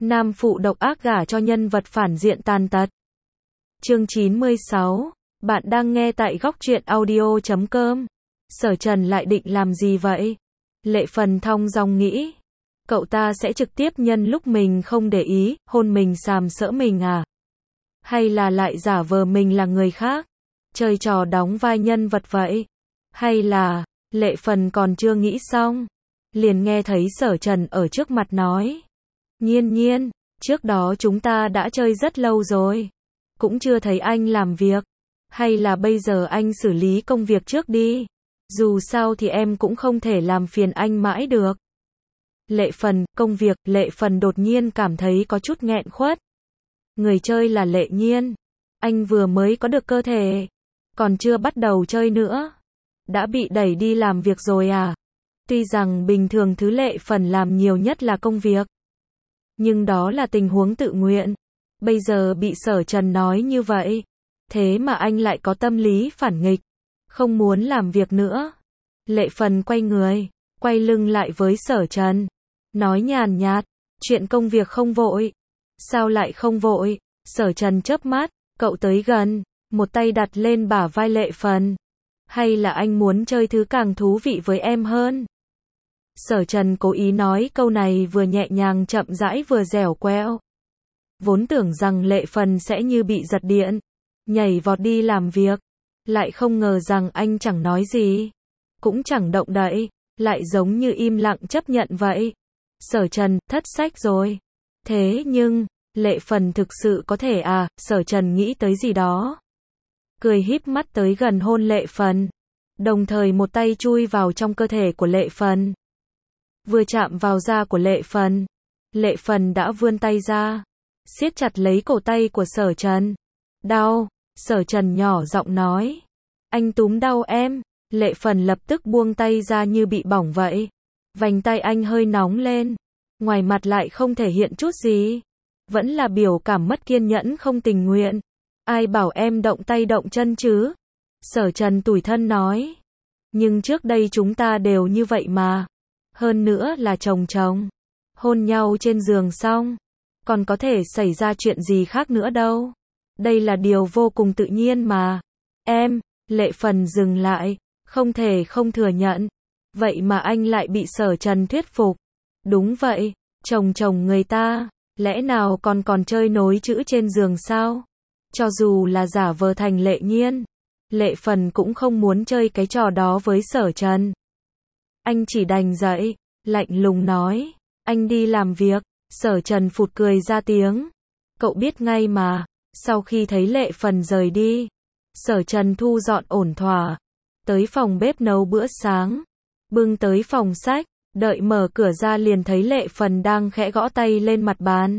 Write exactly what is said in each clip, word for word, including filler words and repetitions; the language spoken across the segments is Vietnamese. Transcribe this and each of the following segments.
Nam phụ độc ác gả cho nhân vật phản diện tàn tật. Chương chín mươi sáu. Bạn đang nghe tại góc truyện audio chấm com. Sở Trần lại định làm gì vậy? Lệ Phần thong dong nghĩ. Cậu ta sẽ trực tiếp nhân lúc mình không để ý, hôn mình sàm sỡ mình à? Hay là lại giả vờ mình là người khác? Chơi trò đóng vai nhân vật vậy? Hay là, Lệ Phần còn chưa nghĩ xong. Liền nghe thấy Sở Trần ở trước mặt nói. Nhiên nhiên, trước đó chúng ta đã chơi rất lâu rồi. Cũng chưa thấy anh làm việc. Hay là bây giờ anh xử lý công việc trước đi. Dù sao thì em cũng không thể làm phiền anh mãi được. Lệ Phần, công việc, Lệ Phần đột nhiên cảm thấy có chút nghẹn khuất. Người chơi là Lệ Nhiên. Anh vừa mới có được cơ thể. Còn chưa bắt đầu chơi nữa. Đã bị đẩy đi làm việc rồi à? Tuy rằng bình thường thứ Lệ Phần làm nhiều nhất là công việc. Nhưng đó là tình huống tự nguyện. Bây giờ bị Sở Trần nói như vậy. Thế mà anh lại có tâm lý phản nghịch. Không muốn làm việc nữa. Lệ Phần quay người. Quay lưng lại với Sở Trần. Nói nhàn nhạt. Chuyện công việc không vội. Sao lại không vội? Sở Trần chớp mắt. Cậu tới gần. Một tay đặt lên bả vai Lệ Phần. Hay là anh muốn chơi thứ càng thú vị với em hơn? Sở Trần cố ý nói câu này vừa nhẹ nhàng chậm rãi vừa dẻo quẹo. Vốn tưởng rằng Lệ Phần sẽ như bị giật điện. Nhảy vọt đi làm việc. Lại không ngờ rằng anh chẳng nói gì. Cũng chẳng động đậy. Lại giống như im lặng chấp nhận vậy. Sở Trần, thất sách rồi. Thế nhưng, Lệ Phần thực sự có thể à? Sở Trần nghĩ tới gì đó. Cười híp mắt tới gần hôn Lệ Phần. Đồng thời một tay chui vào trong cơ thể của Lệ Phần. Vừa chạm vào da của Lệ Phần. Lệ Phần đã vươn tay ra. Siết chặt lấy cổ tay của Sở Trần. Đau. Sở Trần nhỏ giọng nói. Anh túm đau em. Lệ Phần lập tức buông tay ra như bị bỏng vậy. Vành tay anh hơi nóng lên. Ngoài mặt lại không thể hiện chút gì. Vẫn là biểu cảm mất kiên nhẫn không tình nguyện. Ai bảo em động tay động chân chứ? Sở Trần tủi thân nói. Nhưng trước đây chúng ta đều như vậy mà. Hơn nữa là chồng chồng. Hôn nhau trên giường xong. Còn có thể xảy ra chuyện gì khác nữa đâu. Đây là điều vô cùng tự nhiên mà. Em, Lệ Phần dừng lại. Không thể không thừa nhận. Vậy mà anh lại bị Sở Trần thuyết phục. Đúng vậy, chồng chồng người ta. Lẽ nào còn còn chơi nối chữ trên giường sao? Cho dù là giả vờ thành Lệ Nhiên. Lệ Phần cũng không muốn chơi cái trò đó với Sở Trần. Anh chỉ đành dậy, lạnh lùng nói. Anh đi làm việc. Sở Trần phụt cười ra tiếng. Cậu biết ngay mà. Sau khi thấy Lệ Phần rời đi. Sở Trần thu dọn ổn thỏa. Tới phòng bếp nấu bữa sáng. Bưng tới phòng sách. Đợi mở cửa ra liền thấy Lệ Phần đang khẽ gõ tay lên mặt bàn.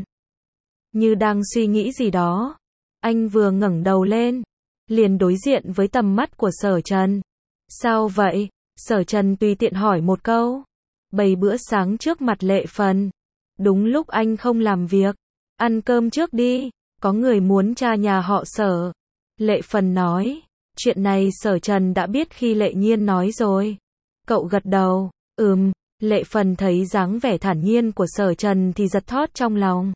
Như đang suy nghĩ gì đó. Anh vừa ngẩng đầu lên. Liền đối diện với tầm mắt của Sở Trần. Sao vậy? Sở Trần tùy tiện hỏi một câu. Bày bữa sáng trước mặt Lệ Phần. Đúng lúc anh không làm việc. Ăn cơm trước đi. Có người muốn tra nhà họ Sở. Lệ Phần nói. Chuyện này Sở Trần đã biết khi Lệ Nhiên nói rồi. Cậu gật đầu. Ừm. Lệ Phần thấy dáng vẻ thản nhiên của Sở Trần thì giật thót trong lòng.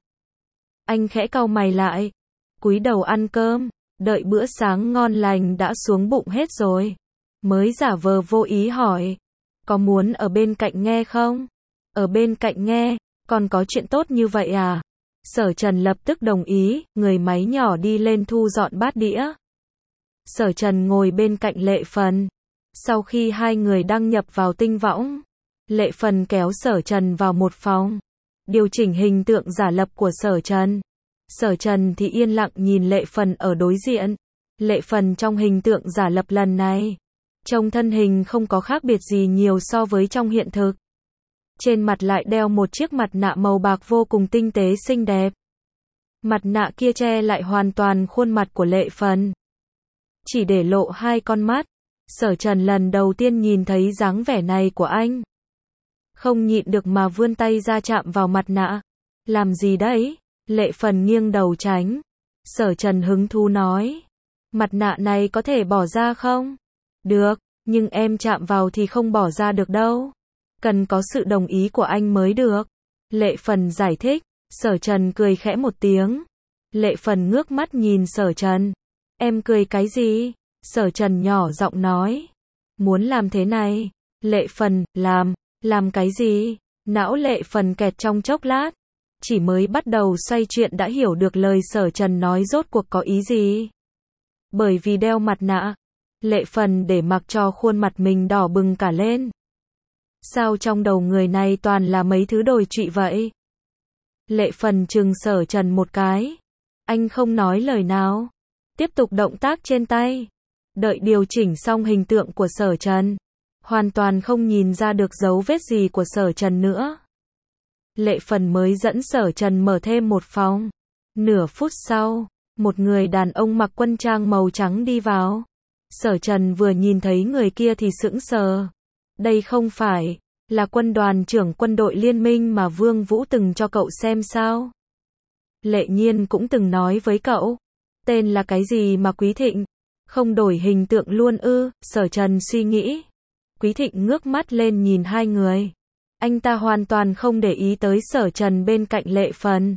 Anh khẽ cau mày lại. Cúi đầu ăn cơm. Đợi bữa sáng ngon lành đã xuống bụng hết rồi. Mới giả vờ vô ý hỏi. Có muốn ở bên cạnh nghe không? Ở bên cạnh nghe, còn có chuyện tốt như vậy à? Sở Trần lập tức đồng ý, người máy nhỏ đi lên thu dọn bát đĩa. Sở Trần ngồi bên cạnh Lệ Phần. Sau khi hai người đăng nhập vào tinh võng, Lệ Phần kéo Sở Trần vào một phòng. Điều chỉnh hình tượng giả lập của Sở Trần. Sở Trần thì yên lặng nhìn Lệ Phần ở đối diện. Lệ Phần trong hình tượng giả lập lần này. Trông thân hình không có khác biệt gì nhiều so với trong hiện thực. Trên mặt lại đeo một chiếc mặt nạ màu bạc vô cùng tinh tế xinh đẹp. Mặt nạ kia che lại hoàn toàn khuôn mặt của Lệ Phần. Chỉ để lộ hai con mắt. Sở Trần lần đầu tiên nhìn thấy dáng vẻ này của anh. Không nhịn được mà vươn tay ra chạm vào mặt nạ. Làm gì đấy? Lệ Phần nghiêng đầu tránh. Sở Trần hứng thú nói. Mặt nạ này có thể bỏ ra không? Được, nhưng em chạm vào thì không bỏ ra được đâu. Cần có sự đồng ý của anh mới được. Lệ Phần giải thích. Sở Trần cười khẽ một tiếng. Lệ Phần ngước mắt nhìn Sở Trần. Em cười cái gì? Sở Trần nhỏ giọng nói. Muốn làm thế này. Lệ Phần, làm, làm cái gì? Não Lệ Phần kẹt trong chốc lát. Chỉ mới bắt đầu xoay chuyện đã hiểu được lời Sở Trần nói rốt cuộc có ý gì. Bởi vì đeo mặt nạ, Lệ Phần để mặc cho khuôn mặt mình đỏ bừng cả lên. Sao trong đầu người này toàn là mấy thứ đồi trụy vậy? Lệ Phần trừng Sở Trần một cái. Anh không nói lời nào. Tiếp tục động tác trên tay. Đợi điều chỉnh xong hình tượng của Sở Trần. Hoàn toàn không nhìn ra được dấu vết gì của Sở Trần nữa. Lệ Phần mới dẫn Sở Trần mở thêm một phòng. Nửa phút sau, một người đàn ông mặc quân trang màu trắng đi vào. Sở Trần vừa nhìn thấy người kia thì sững sờ. Đây không phải là quân đoàn trưởng quân đội liên minh mà Vương Vũ từng cho cậu xem sao? Lệ Nhiên cũng từng nói với cậu. Tên là cái gì mà Quý Thịnh? Không đổi hình tượng luôn ư? Sở Trần suy nghĩ. Quý Thịnh ngước mắt lên nhìn hai người. Anh ta hoàn toàn không để ý tới Sở Trần bên cạnh Lệ Phần.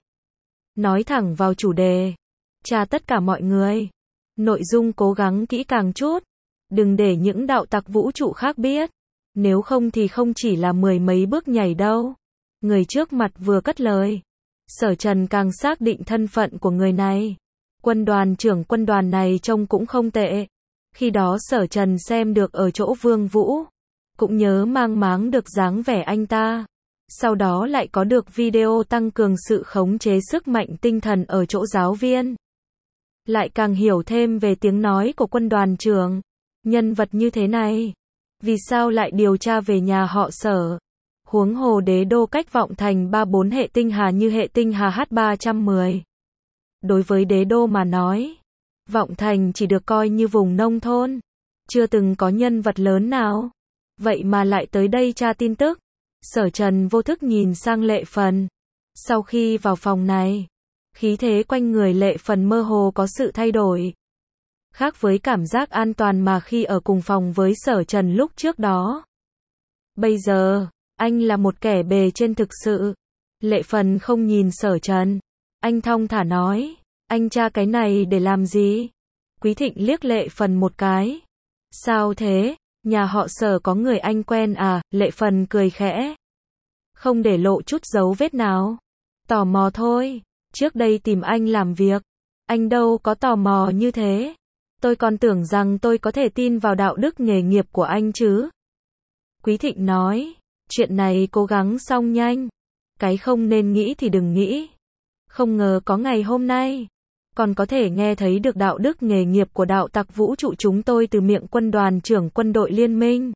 Nói thẳng vào chủ đề. Tra tất cả mọi người. Nội dung cố gắng kỹ càng chút. Đừng để những đạo tặc vũ trụ khác biết. Nếu không thì không chỉ là mười mấy bước nhảy đâu. Người trước mặt vừa cất lời. Sở Trần càng xác định thân phận của người này. Quân đoàn trưởng quân đoàn này trông cũng không tệ. Khi đó Sở Trần xem được ở chỗ Vương Vũ. Cũng nhớ mang máng được dáng vẻ anh ta. Sau đó lại có được video tăng cường sự khống chế sức mạnh tinh thần ở chỗ giáo viên. Lại càng hiểu thêm về tiếng nói của quân đoàn trưởng. Nhân vật như thế này. Vì sao lại điều tra về nhà họ Sở? Huống hồ đế đô cách Vọng Thành ba bốn hệ tinh hà như hệ tinh hà H ba trăm mười. Đối với đế đô mà nói, Vọng Thành chỉ được coi như vùng nông thôn. Chưa từng có nhân vật lớn nào. Vậy mà lại tới đây tra tin tức. Sở Trần vô thức nhìn sang Lệ Phần. Sau khi vào phòng này, khí thế quanh người Lệ Phần mơ hồ có sự thay đổi. Khác với cảm giác an toàn mà khi ở cùng phòng với Sở Trần lúc trước đó. Bây giờ, anh là một kẻ bề trên thực sự. Lệ Phần không nhìn Sở Trần. Anh thong thả nói. Anh tra cái này để làm gì? Quý Thịnh liếc Lệ Phần một cái. Sao thế? Nhà họ Sở có người anh quen à? Lệ Phần cười khẽ. Không để lộ chút dấu vết nào. Tò mò thôi. Trước đây tìm anh làm việc. Anh đâu có tò mò như thế. Tôi còn tưởng rằng tôi có thể tin vào đạo đức nghề nghiệp của anh chứ. Quý Thịnh nói. Chuyện này cố gắng xong nhanh. Cái không nên nghĩ thì đừng nghĩ. Không ngờ có ngày hôm nay. Còn có thể nghe thấy được đạo đức nghề nghiệp của đạo tặc vũ trụ chúng tôi từ miệng quân đoàn trưởng quân đội liên minh.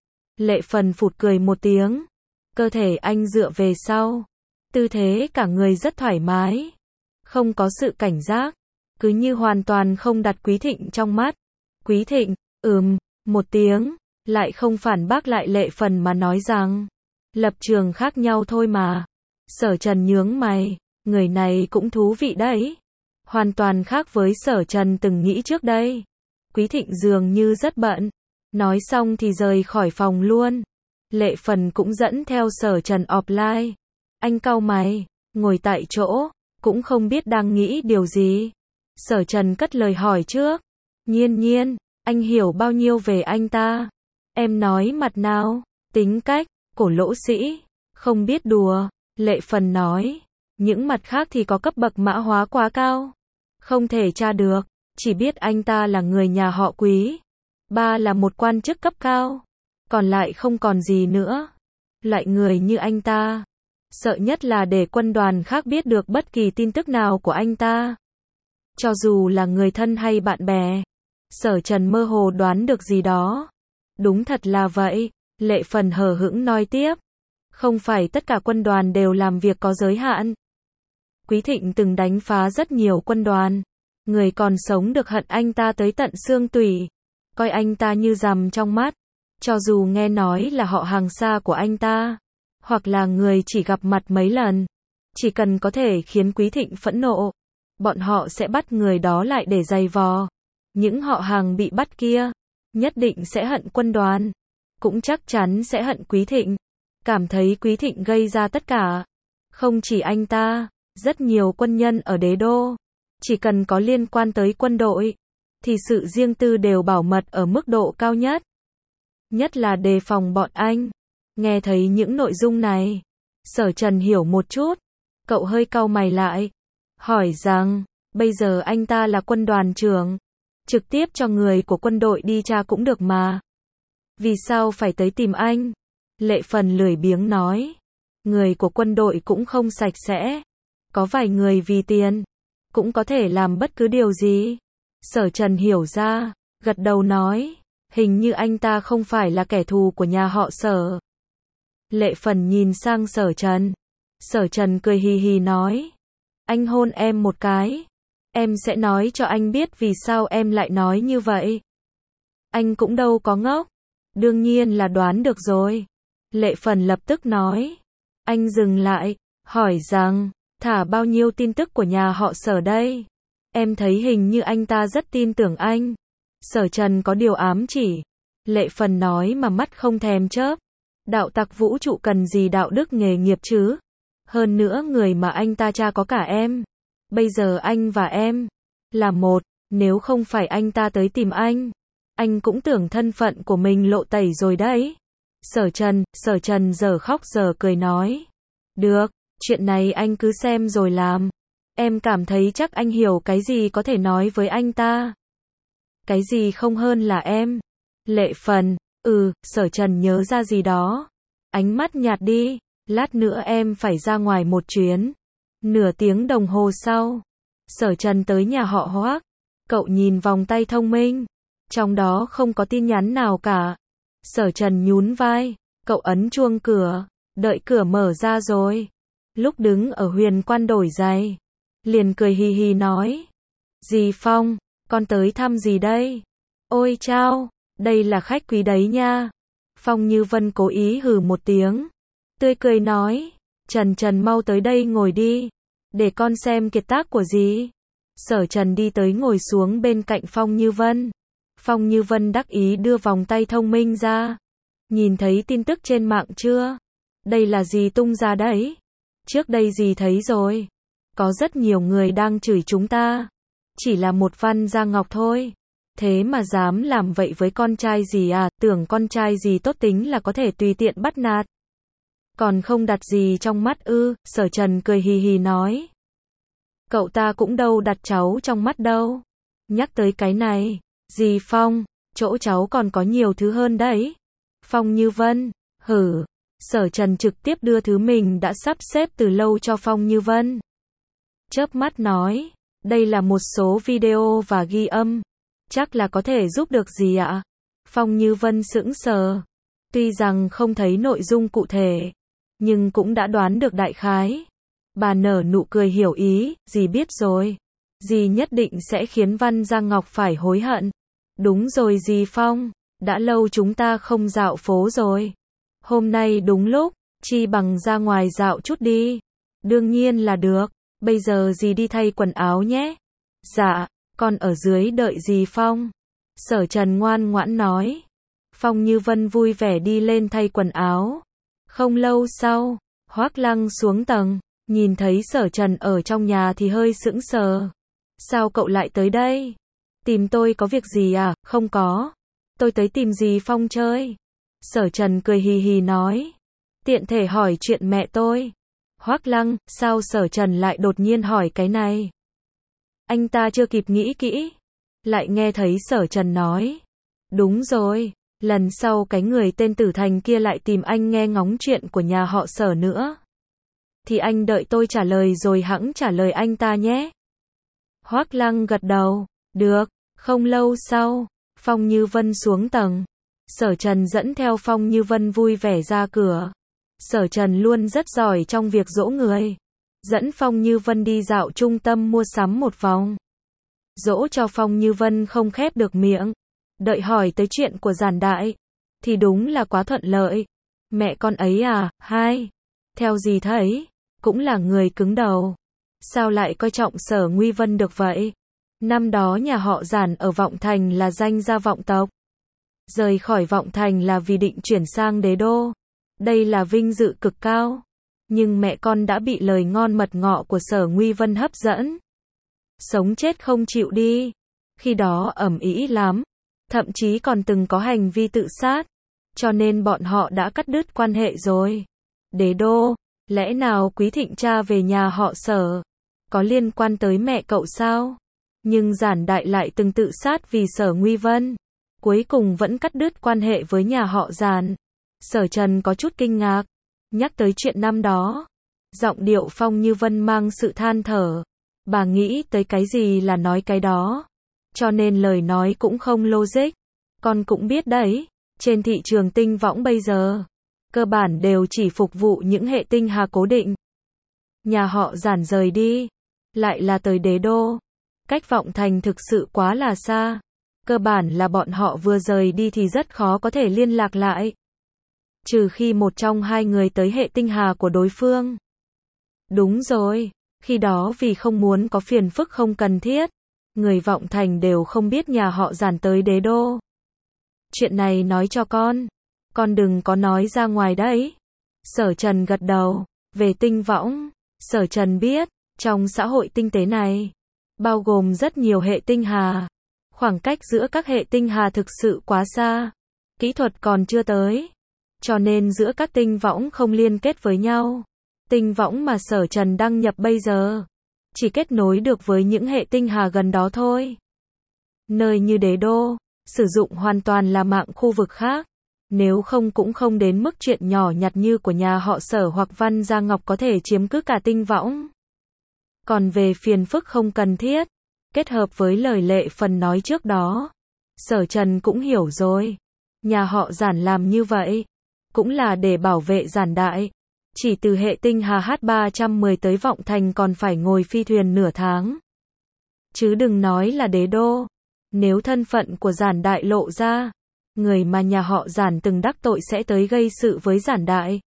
Lệ Phần phụt cười một tiếng. Cơ thể anh dựa về sau. Tư thế cả người rất thoải mái. Không có sự cảnh giác. Cứ như hoàn toàn không đặt Quý Thịnh trong mắt. Quý Thịnh, ừm, một tiếng. Lại không phản bác lại Lệ Phần mà nói rằng. Lập trường khác nhau thôi mà. Sở Trần nhướng mày. Người này cũng thú vị đấy. Hoàn toàn khác với Sở Trần từng nghĩ trước đây. Quý Thịnh dường như rất bận. Nói xong thì rời khỏi phòng luôn. Lệ Phần cũng dẫn theo Sở Trần offline. Anh cau mày, ngồi tại chỗ, cũng không biết đang nghĩ điều gì. Sở Trần cất lời hỏi trước. Nhiên Nhiên, anh hiểu bao nhiêu về anh ta? Em nói mặt nào? Tính cách, cổ lỗ sĩ, không biết đùa. Lệ Phần nói. Những mặt khác thì có cấp bậc mã hóa quá cao. Không thể tra được, chỉ biết anh ta là người nhà họ Quý. Ba là một quan chức cấp cao. Còn lại không còn gì nữa. Loại người như anh ta. Sợ nhất là để quân đoàn khác biết được bất kỳ tin tức nào của anh ta. Cho dù là người thân hay bạn bè. Sở Trần mơ hồ đoán được gì đó. Đúng thật là vậy. Lệ Phần hờ hững nói tiếp. Không phải tất cả quân đoàn đều làm việc có giới hạn. Quý Thịnh từng đánh phá rất nhiều quân đoàn. Người còn sống được hận anh ta tới tận xương tủy. Coi anh ta như rằm trong mắt. Cho dù nghe nói là họ hàng xa của anh ta. Hoặc là người chỉ gặp mặt mấy lần. Chỉ cần có thể khiến Quý Thịnh phẫn nộ. Bọn họ sẽ bắt người đó lại để giày vò. Những họ hàng bị bắt kia. Nhất định sẽ hận quân đoàn. Cũng chắc chắn sẽ hận Quý Thịnh. Cảm thấy Quý Thịnh gây ra tất cả. Không chỉ anh ta. Rất nhiều quân nhân ở đế đô, chỉ cần có liên quan tới quân đội, thì sự riêng tư đều bảo mật ở mức độ cao nhất. Nhất là đề phòng bọn anh. Nghe thấy những nội dung này, Sở Trần hiểu một chút, cậu hơi cau mày lại, hỏi rằng, bây giờ anh ta là quân đoàn trưởng, trực tiếp cho người của quân đội đi tra cũng được mà. Vì sao phải tới tìm anh? Lệ Phần lười biếng nói, người của quân đội cũng không sạch sẽ, có vài người vì tiền, cũng có thể làm bất cứ điều gì. Sở Trần hiểu ra, gật đầu nói, hình như anh ta không phải là kẻ thù của nhà họ Sở. Lệ Phần nhìn sang Sở Trần. Sở Trần cười hì hì nói, anh hôn em một cái, em sẽ nói cho anh biết vì sao em lại nói như vậy. Anh cũng đâu có ngốc, đương nhiên là đoán được rồi. Lệ Phần lập tức nói. Anh dừng lại, hỏi rằng, thả bao nhiêu tin tức của nhà họ Sở đây? Em thấy hình như anh ta rất tin tưởng anh. Sở Trần có điều ám chỉ. Lệ Phần nói mà mắt không thèm chớp. Đạo tặc vũ trụ cần gì đạo đức nghề nghiệp chứ? Hơn nữa người mà anh ta tra có cả em. Bây giờ anh và em là một, nếu không phải anh ta tới tìm anh, anh cũng tưởng thân phận của mình lộ tẩy rồi đấy. Sở Trần, Sở Trần giờ khóc giờ cười nói. Được, chuyện này anh cứ xem rồi làm. Em cảm thấy chắc anh hiểu cái gì có thể nói với anh ta. Cái gì không hơn là em. Lệ Phần, ừ, Sở Trần nhớ ra gì đó. Ánh mắt nhạt đi, lát nữa em phải ra ngoài một chuyến. Nửa tiếng đồng hồ sau, Sở Trần tới nhà họ Hoác. Cậu nhìn vòng tay thông minh, trong đó không có tin nhắn nào cả. Sở Trần nhún vai, cậu ấn chuông cửa, đợi cửa mở ra rồi. Lúc đứng ở Huyền Quan đổi giày, liền cười hì hì nói. Dì Phong, con tới thăm gì đây? Ôi chao, đây là khách quý đấy nha. Phong Như Vân cố ý hừ một tiếng, tươi cười nói. Trần Trần mau tới đây ngồi đi, để con xem kiệt tác của dì. Sở Trần đi tới ngồi xuống bên cạnh Phong Như Vân. Phong Như Vân đắc ý đưa vòng tay thông minh ra. Nhìn thấy tin tức trên mạng chưa? Đây là dì tung ra đấy. Trước đây dì thấy rồi. Có rất nhiều người đang chửi chúng ta. Chỉ là một Văn Gia Ngọc thôi. Thế mà dám làm vậy với con trai dì à? Tưởng con trai dì tốt tính là có thể tùy tiện bắt nạt. Còn không đặt gì trong mắt ư? Sở Trần cười hì hì nói. Cậu ta cũng đâu đặt cháu trong mắt đâu. Nhắc tới cái này, dì Phong, chỗ cháu còn có nhiều thứ hơn đấy. Phong Như Vân, hử. Sở Trần trực tiếp đưa thứ mình đã sắp xếp từ lâu cho Phong Như Vân. Chớp mắt nói, đây là một số video và ghi âm. Chắc là có thể giúp được gì ạ? Phong Như Vân sững sờ. Tuy rằng không thấy nội dung cụ thể, nhưng cũng đã đoán được đại khái. Bà nở nụ cười hiểu ý, dì biết rồi. Dì nhất định sẽ khiến Văn Gia Ngọc phải hối hận. Đúng rồi dì Phong, đã lâu chúng ta không dạo phố rồi. Hôm nay đúng lúc, chi bằng ra ngoài dạo chút đi. Đương nhiên là được, bây giờ dì đi thay quần áo nhé. Dạ, con ở dưới đợi dì Phong. Sở Trần ngoan ngoãn nói. Phong Như Vân vui vẻ đi lên thay quần áo. Không lâu sau, Hoác Lăng xuống tầng, nhìn thấy Sở Trần ở trong nhà thì hơi sững sờ. Sao cậu lại tới đây? Tìm tôi có việc gì à? Không có. Tôi tới tìm dì Phong chơi. Sở Trần cười hì hì nói. Tiện thể hỏi chuyện mẹ tôi. Hoác Lăng, sao Sở Trần lại đột nhiên hỏi cái này? Anh ta chưa kịp nghĩ kỹ, lại nghe thấy Sở Trần nói. Đúng rồi, lần sau cái người tên Tử Thành kia lại tìm anh nghe ngóng chuyện của nhà họ Sở nữa. Thì anh đợi tôi trả lời rồi hẵng trả lời anh ta nhé. Hoác Lăng gật đầu. Được. Không lâu sau, Phong Như Vân xuống tầng. Sở Trần dẫn theo Phong Như Vân vui vẻ ra cửa. Sở Trần luôn rất giỏi trong việc dỗ người. Dẫn Phong Như Vân đi dạo trung tâm mua sắm một vòng. Dỗ cho Phong Như Vân không khép được miệng. Đợi hỏi tới chuyện của Giản Đại, thì đúng là quá thuận lợi. Mẹ con ấy à, hai. Theo gì thấy, cũng là người cứng đầu. Sao lại coi trọng Sở Nguy Vân được vậy? Năm đó nhà họ Giản ở Vọng Thành là danh gia vọng tộc. Rời khỏi Vọng Thành là vì định chuyển sang đế đô. Đây là vinh dự cực cao. Nhưng mẹ con đã bị lời ngon mật ngọt của Sở Nguy Vân hấp dẫn. Sống chết không chịu đi. Khi đó ầm ĩ lắm. Thậm chí còn từng có hành vi tự sát. Cho nên bọn họ đã cắt đứt quan hệ rồi. Đế đô, lẽ nào Quý Thịnh cha về nhà họ Sở? Có liên quan tới mẹ cậu sao? Nhưng Giản Đại lại từng tự sát vì Sở Nguy Vân. Cuối cùng vẫn cắt đứt quan hệ với nhà họ Giản. Sở Trần có chút kinh ngạc. Nhắc tới chuyện năm đó. Giọng điệu Phong Như Vân mang sự than thở. Bà nghĩ tới cái gì là nói cái đó. Cho nên lời nói cũng không logic. Con cũng biết đấy. Trên thị trường tinh võng bây giờ. Cơ bản đều chỉ phục vụ những hệ tinh hà cố định. Nhà họ Giản rời đi. Lại là tới đế đô. Cách Vọng Thành thực sự quá là xa. Cơ bản là bọn họ vừa rời đi thì rất khó có thể liên lạc lại. Trừ khi một trong hai người tới hệ tinh hà của đối phương. Đúng rồi. Khi đó vì không muốn có phiền phức không cần thiết. Người Vọng Thành đều không biết nhà họ Giản tới đế đô. Chuyện này nói cho con. Con đừng có nói ra ngoài đấy. Sở Trần gật đầu. Về tinh võng. Sở Trần biết. Trong xã hội tinh tế này. Bao gồm rất nhiều hệ tinh hà. Khoảng cách giữa các hệ tinh hà thực sự quá xa. Kỹ thuật còn chưa tới. Cho nên giữa các tinh võng không liên kết với nhau. Tinh võng mà Sở Trần đăng nhập bây giờ. Chỉ kết nối được với những hệ tinh hà gần đó thôi. Nơi như đế đô. Sử dụng hoàn toàn là mạng khu vực khác. Nếu không cũng không đến mức chuyện nhỏ nhặt như của nhà họ Sở hoặc Văn Gia Ngọc có thể chiếm cứ cả tinh võng. Còn về phiền phức không cần thiết. Kết hợp với lời Lệ Phần nói trước đó. Sở Trần cũng hiểu rồi. Nhà họ Giản làm như vậy. Cũng là để bảo vệ Giản Đại. Chỉ từ hệ tinh hà H ba trăm mười tới Vọng Thành còn phải ngồi phi thuyền nửa tháng. Chứ đừng nói là đế đô. Nếu thân phận của Giản Đại lộ ra. Người mà nhà họ Giản từng đắc tội sẽ tới gây sự với Giản Đại.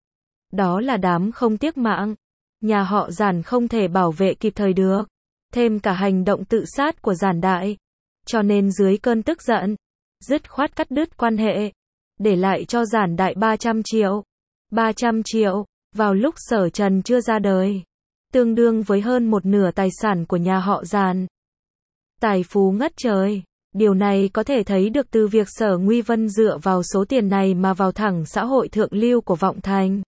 Đó là đám không tiếc mạng. Nhà họ Giản không thể bảo vệ kịp thời được. Thêm cả hành động tự sát của Giản Đại. Cho nên dưới cơn tức giận. Dứt khoát cắt đứt quan hệ. Để lại cho Giản Đại ba trăm triệu. ba trăm triệu. Vào lúc Sở Trần chưa ra đời. Tương đương với hơn một nửa tài sản của nhà họ Giản. Tài phú ngất trời. Điều này có thể thấy được từ việc Sở Nguy Vân dựa vào số tiền này mà vào thẳng xã hội thượng lưu của Vọng Thành.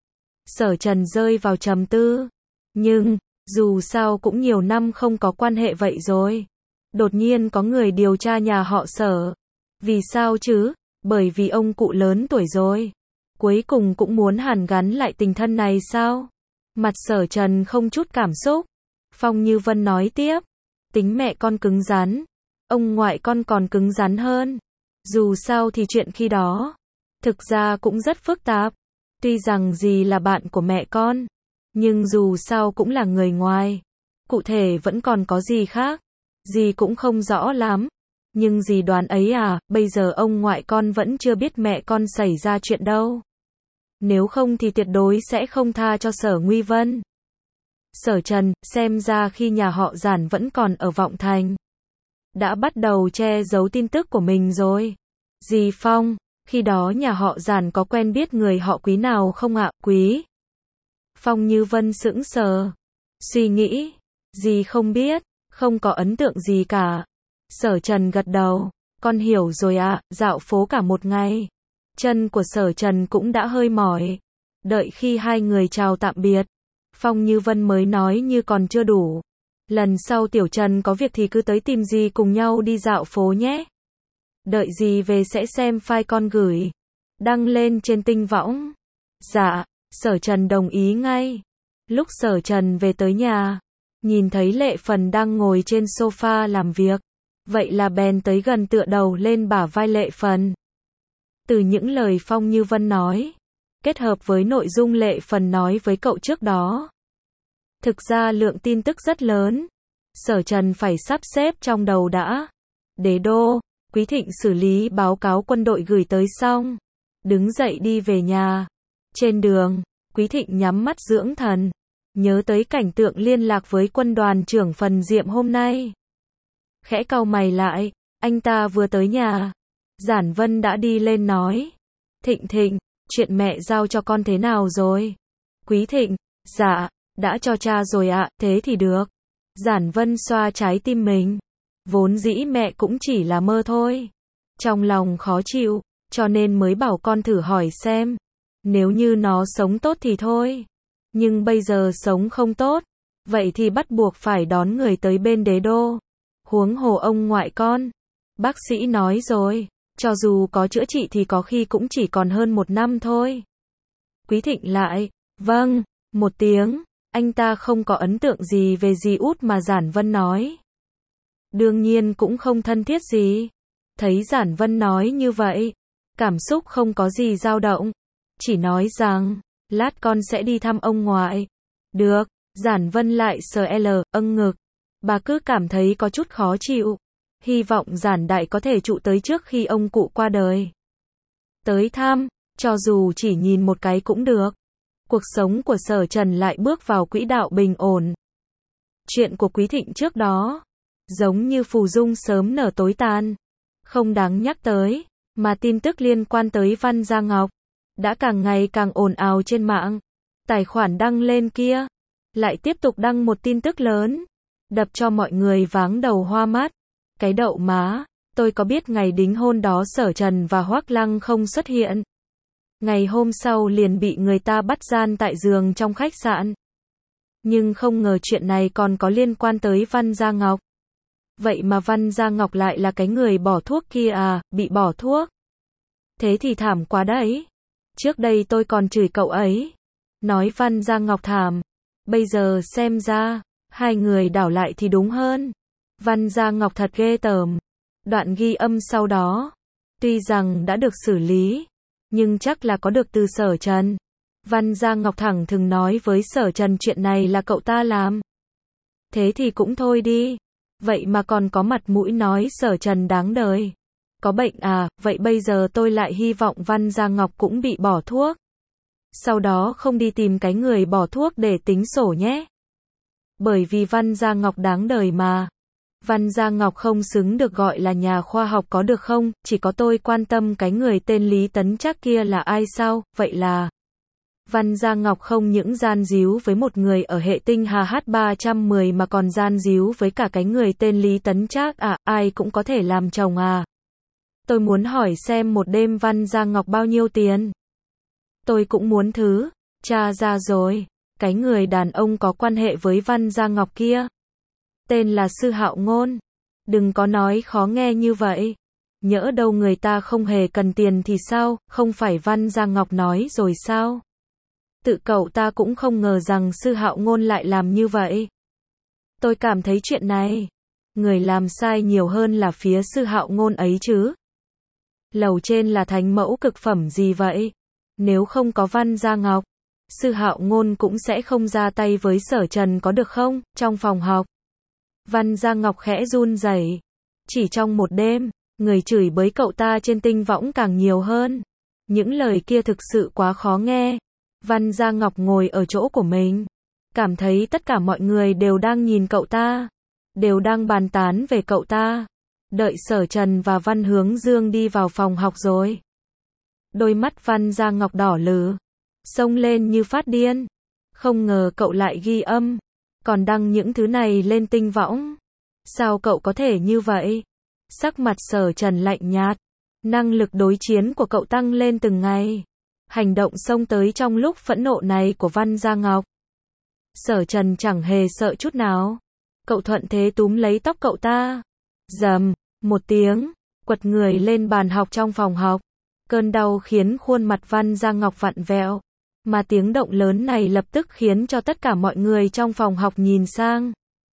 Sở Trần rơi vào trầm tư. Nhưng, dù sao cũng nhiều năm không có quan hệ vậy rồi. Đột nhiên có người điều tra nhà họ Sở. Vì sao chứ? Bởi vì ông cụ lớn tuổi rồi. Cuối cùng cũng muốn hàn gắn lại tình thân này sao? Mặt Sở Trần không chút cảm xúc. Phong Như Vân nói tiếp. Tính mẹ con cứng rắn. Ông ngoại con còn cứng rắn hơn. Dù sao thì chuyện khi đó. Thực ra cũng rất phức tạp. Tuy rằng dì là bạn của mẹ con. Nhưng dù sao cũng là người ngoài. Cụ thể vẫn còn có gì khác. Dì cũng không rõ lắm. Nhưng dì đoán ấy à, bây giờ ông ngoại con vẫn chưa biết mẹ con xảy ra chuyện đâu. Nếu không thì tuyệt đối sẽ không tha cho Sở Nguy Vân. Sở Trần, xem ra khi nhà họ Giản vẫn còn ở Vọng Thành. Đã bắt đầu che giấu tin tức của mình rồi. Dì Phong, khi đó nhà họ Giản có quen biết người họ Quý nào không ạ? Quý? Phong Như Vân sững sờ. Suy nghĩ. Dì không biết, không có ấn tượng gì cả. Sở Trần gật đầu. Con hiểu rồi ạ, dạo phố cả một ngày. Chân của Sở Trần cũng đã hơi mỏi. Đợi khi hai người chào tạm biệt. Phong Như Vân mới nói như còn chưa đủ. Lần sau Tiểu Trần có việc thì cứ tới tìm dì cùng nhau đi dạo phố nhé. Đợi dì về sẽ xem file con gửi. Đăng lên trên tinh võng. Dạ, Sở Trần đồng ý ngay. Lúc Sở Trần về tới nhà. Nhìn thấy Lệ Phần đang ngồi trên sofa làm việc. Vậy là bèn tới gần tựa đầu lên bả vai Lệ Phần. Từ những lời Phong Như Vân nói. Kết hợp với nội dung Lệ Phần nói với cậu trước đó. Thực ra lượng tin tức rất lớn. Sở Trần phải sắp xếp trong đầu đã. Đế đô, Quý Thịnh xử lý báo cáo quân đội gửi tới xong. Đứng dậy đi về nhà. Trên đường, Quý Thịnh nhắm mắt dưỡng thần. Nhớ tới cảnh tượng liên lạc với quân đoàn trưởng Phần Diệm hôm nay. Khẽ cau mày lại, anh ta vừa tới nhà. Giản Vân đã đi lên nói. Thịnh Thịnh, chuyện mẹ giao cho con thế nào rồi? Quý Thịnh, dạ, đã cho cha rồi ạ, thế thì được. Giản Vân xoa trái tim mình. Vốn dĩ mẹ cũng chỉ là mơ thôi. Trong lòng khó chịu, cho nên mới bảo con thử hỏi xem. Nếu như nó sống tốt thì thôi. Nhưng bây giờ sống không tốt, vậy thì bắt buộc phải đón người tới bên đế đô. Huống hồ ông ngoại con. Bác sĩ nói rồi, cho dù có chữa trị thì có khi cũng chỉ còn hơn một năm thôi. Quý Thịnh lại, vâng, một tiếng. Anh ta không có ấn tượng gì về dì út mà Giản Vân nói. Đương nhiên cũng không thân thiết gì. Thấy Giản Vân nói như vậy, cảm xúc không có gì dao động. Chỉ nói rằng, lát con sẽ đi thăm ông ngoại. Được, Giản Vân lại sờ L, âng ngực. Bà cứ cảm thấy có chút khó chịu. Hy vọng Giản Đại có thể trụ tới trước khi ông cụ qua đời. Tới thăm, cho dù chỉ nhìn một cái cũng được. Cuộc sống của Sở Trần lại bước vào quỹ đạo bình ổn. Chuyện của Quý Thịnh trước đó, giống như phù dung sớm nở tối tàn. Không đáng nhắc tới, mà tin tức liên quan tới Văn Gia Ngọc đã càng ngày càng ồn ào trên mạng. Tài khoản đăng lên kia, lại tiếp tục đăng một tin tức lớn, đập cho mọi người váng đầu hoa mắt. Cái đậu má, tôi có biết ngày đính hôn đó Sở Trần và Hoắc Lăng không xuất hiện. Ngày hôm sau liền bị người ta bắt gian tại giường trong khách sạn. Nhưng không ngờ chuyện này còn có liên quan tới Văn Gia Ngọc. Vậy mà Văn Gia Ngọc lại là cái người bỏ thuốc kia à, bị bỏ thuốc. Thế thì thảm quá đấy. Trước đây tôi còn chửi cậu ấy. Nói Văn Gia Ngọc thảm. Bây giờ xem ra, hai người đảo lại thì đúng hơn. Văn Gia Ngọc thật ghê tởm. Đoạn ghi âm sau đó, tuy rằng đã được xử lý, nhưng chắc là có được từ Sở Trần. Văn Gia Ngọc thẳng thừng nói với Sở Trần chuyện này là cậu ta làm. Thế thì cũng thôi đi. Vậy mà còn có mặt mũi nói Sở Trần đáng đời. Có bệnh à, vậy bây giờ tôi lại hy vọng Văn Gia Ngọc cũng bị bỏ thuốc. Sau đó không đi tìm cái người bỏ thuốc để tính sổ nhé. Bởi vì Văn Gia Ngọc đáng đời mà. Văn Gia Ngọc không xứng được gọi là nhà khoa học có được không, chỉ có tôi quan tâm cái người tên Lý Tấn Trác kia là ai sao, vậy là Văn Gia Ngọc không những gian díu với một người ở hệ tinh hà hát ba trăm mười mà còn gian díu với cả cái người tên Lý Tấn Trác à, ai cũng có thể làm chồng à. Tôi muốn hỏi xem một đêm Văn Gia Ngọc bao nhiêu tiền. Tôi cũng muốn thứ, tra ra rồi, cái người đàn ông có quan hệ với Văn Gia Ngọc kia. Tên là Sư Hạo Ngôn. Đừng có nói khó nghe như vậy. Nhỡ đâu người ta không hề cần tiền thì sao, không phải Văn Gia Ngọc nói rồi sao? Tự cậu ta cũng không ngờ rằng Sư Hạo Ngôn lại làm như vậy. Tôi cảm thấy chuyện này, người làm sai nhiều hơn là phía Sư Hạo Ngôn ấy chứ. Lầu trên là thánh mẫu cực phẩm gì vậy? Nếu không có Văn Gia Ngọc, Sư Hạo Ngôn cũng sẽ không ra tay với Sở Trần có được không? Trong phòng học, Văn Gia Ngọc khẽ run rẩy. Chỉ trong một đêm, người chửi bới cậu ta trên tinh võng càng nhiều hơn. Những lời kia thực sự quá khó nghe. Văn Gia Ngọc ngồi ở chỗ của mình, cảm thấy tất cả mọi người đều đang nhìn cậu ta, đều đang bàn tán về cậu ta. Đợi Sở Trần và Văn Hướng Dương đi vào phòng học rồi, đôi mắt Văn Gia Ngọc đỏ lừ, xông lên như phát điên. Không ngờ cậu lại ghi âm, còn đăng những thứ này lên tinh võng. Sao cậu có thể như vậy? Sắc mặt Sở Trần lạnh nhạt, năng lực đối chiến của cậu tăng lên từng ngày. Hành động xông tới trong lúc phẫn nộ này của Văn Gia Ngọc, Sở Trần chẳng hề sợ chút nào. Cậu thuận thế túm lấy tóc cậu ta. Rầm, một tiếng, quật người lên bàn học trong phòng học. Cơn đau khiến khuôn mặt Văn Gia Ngọc vặn vẹo. Mà tiếng động lớn này lập tức khiến cho tất cả mọi người trong phòng học nhìn sang.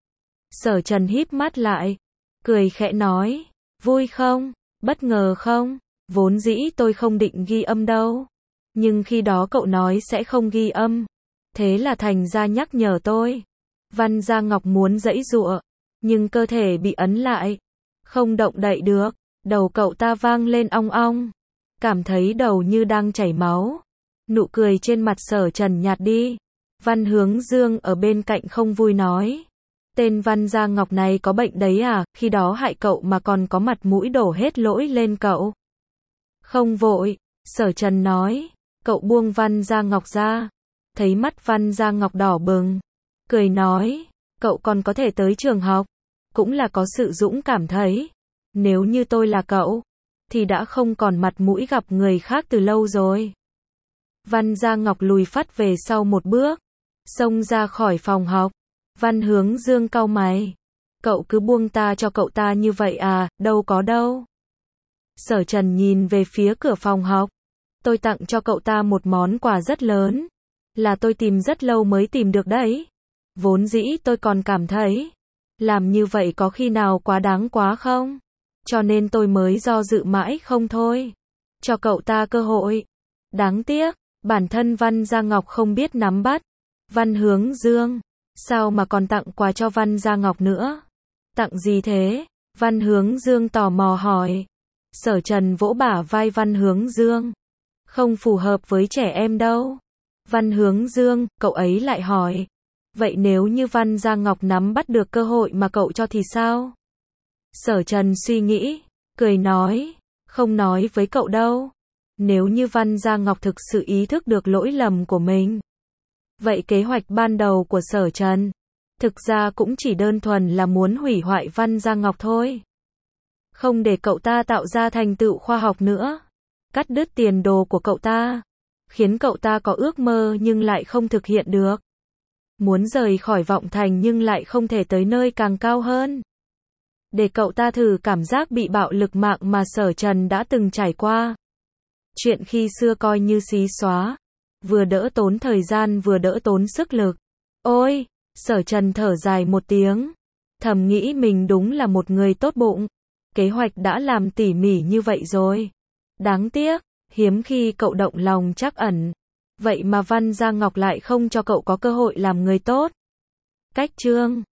Sở Trần híp mắt lại, cười khẽ nói, vui không? Bất ngờ không? Vốn dĩ tôi không định ghi âm đâu. Nhưng khi đó cậu nói sẽ không ghi âm. Thế là thành ra nhắc nhở tôi. Văn Gia Ngọc muốn giãy giụa, nhưng cơ thể bị ấn lại. Không động đậy được. Đầu cậu ta vang lên ong ong. Cảm thấy đầu như đang chảy máu. Nụ cười trên mặt Sở Trần nhạt đi. Văn Hướng Dương ở bên cạnh không vui nói. Tên Văn Gia Ngọc này có bệnh đấy à, khi đó hại cậu mà còn có mặt mũi đổ hết lỗi lên cậu. Không vội, Sở Trần nói. Cậu buông Văn Gia Ngọc ra. Thấy mắt Văn Gia Ngọc đỏ bừng, cười nói, cậu còn có thể tới trường học, cũng là có sự dũng cảm thấy. Nếu như tôi là cậu, thì đã không còn mặt mũi gặp người khác từ lâu rồi. Văn Gia Ngọc lùi phắt về sau một bước, xông ra khỏi phòng học. Văn Hướng Dương cau mày. Cậu cứ buông ta cho cậu ta như vậy à, đâu có đâu. Sở Trần nhìn về phía cửa phòng học. Tôi tặng cho cậu ta một món quà rất lớn. Là tôi tìm rất lâu mới tìm được đấy. Vốn dĩ tôi còn cảm thấy, làm như vậy có khi nào quá đáng quá không? Cho nên tôi mới do dự mãi không thôi. Cho cậu ta cơ hội. Đáng tiếc, bản thân Văn Gia Ngọc không biết nắm bắt. Văn Hướng Dương, sao mà còn tặng quà cho Văn Gia Ngọc nữa? Tặng gì thế? Văn Hướng Dương tò mò hỏi. Sở Trần vỗ bả vai Văn Hướng Dương. Không phù hợp với trẻ em đâu. Văn Hướng Dương, cậu ấy lại hỏi. Vậy nếu như Văn Gia Ngọc nắm bắt được cơ hội mà cậu cho thì sao? Sở Trần suy nghĩ, cười nói, không nói với cậu đâu. Nếu như Văn Gia Ngọc thực sự ý thức được lỗi lầm của mình. Vậy kế hoạch ban đầu của Sở Trần, thực ra cũng chỉ đơn thuần là muốn hủy hoại Văn Gia Ngọc thôi. Không để cậu ta tạo ra thành tựu khoa học nữa. Cắt đứt tiền đồ của cậu ta. Khiến cậu ta có ước mơ nhưng lại không thực hiện được. Muốn rời khỏi vọng thành nhưng lại không thể tới nơi càng cao hơn. Để cậu ta thử cảm giác bị bạo lực mạng mà Sở Trần đã từng trải qua. Chuyện khi xưa coi như xí xóa. Vừa đỡ tốn thời gian vừa đỡ tốn sức lực. Ôi, Sở Trần thở dài một tiếng. Thầm nghĩ mình đúng là một người tốt bụng. Kế hoạch đã làm tỉ mỉ như vậy rồi. Đáng tiếc, hiếm khi cậu động lòng trắc ẩn. Vậy mà Văn Gia Ngọc lại không cho cậu có cơ hội làm người tốt. Cách chương